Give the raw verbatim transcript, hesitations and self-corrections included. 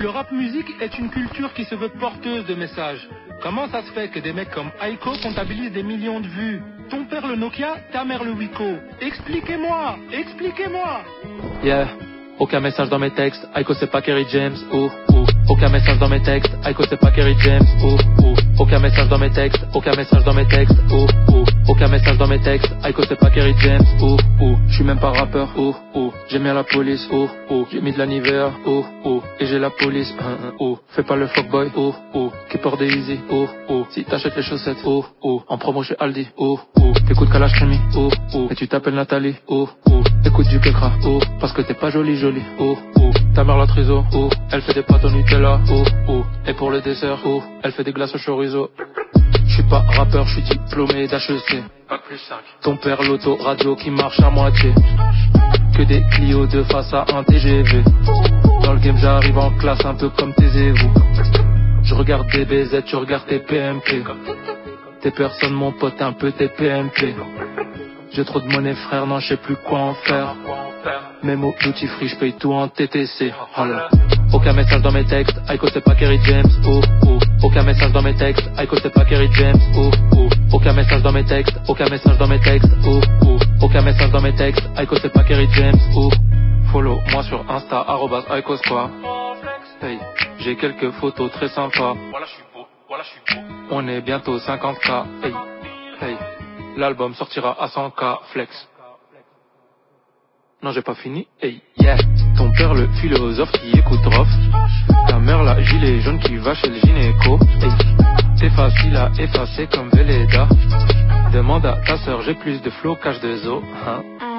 Le rap musique est une culture qui se veut porteuse de messages. Comment ça se fait que des mecs comme Aiko comptabilisent des millions de vues? Ton père le Nokia, ta mère le Wiko. Expliquez-moi, expliquez-moi. Yeah, aucun message dans mes textes, Aiko c'est pas Kerry James, oh, oh. Aucun message dans mes textes, Aiko c'est pas Kerry James, oh, oh. Aucun message dans mes textes, aucun message dans mes textes, oh, oh. Aucun message dans mes textes, Aiko c'est pas Kerry James, oh, oh. J'suis même pas rappeur, oh, oh. J'aime bien la police, oh, oh. J'ai mis de la Nivea, oh, oh. Et j'ai la police, hein, hein, oh. Fais pas le fuckboy, oh, oh. Qui porte des easy, oh, oh. Si t'achètes les chaussettes, oh, oh. En promo chez Aldi, oh, oh. T'écoutes Kalash Krimi, oh, oh. Et tu t'appelles Nathalie, oh, oh. Écoute du Kekra, oh. Parce que t'es pas jolie, jolie, oh, oh. Ta mère la triso, oh. Elle fait des pâtes au Nutella, oh, oh. Et pour le dessert, oh. Elle fait des glaces au chorizo. J'suis pas rappeur, j'suis diplômé d'H E C. Bac plus cinq. Ton père l'auto radio qui marche à moitié. Que des Clio de face à un T G V. Dans le game j'arrive en classe un peu comme taisez-vous. Je regarde des B Z, tu regardes tes P M P. T'es personne mon pote, un peu tes P M P. J'ai trop de monnaie frère, non je sais plus quoi en faire. Même au duty free, j'paye tout en T T C. Oh là. Aucun message dans mes textes, Aiko c'est pas Kerry James, oh, oh. Aucun message dans mes textes, Aiko c'est pas Kerry James, oh, oh. Aucun message dans mes textes, aucun message dans mes textes, oh, oh. Aucun message dans mes textes, Aiko c'est pas Kerry James, oh. Follow moi sur Insta, arrobas Aiko Square. Hey, j'ai quelques photos très sympas. Voilà j'suis beau, voilà j'suis beau. On est bientôt cinquante K, hey, hey. L'album sortira à cent K, flex. Non j'ai pas fini, hey, yeah. Ton père le philosophe qui écoute Rof. Ta mère la gilet jaune qui va chez le gynéco, hey. C'est facile à effacer comme Véleda. Demande à ta sœur, j'ai plus de flow cache de zo, hein.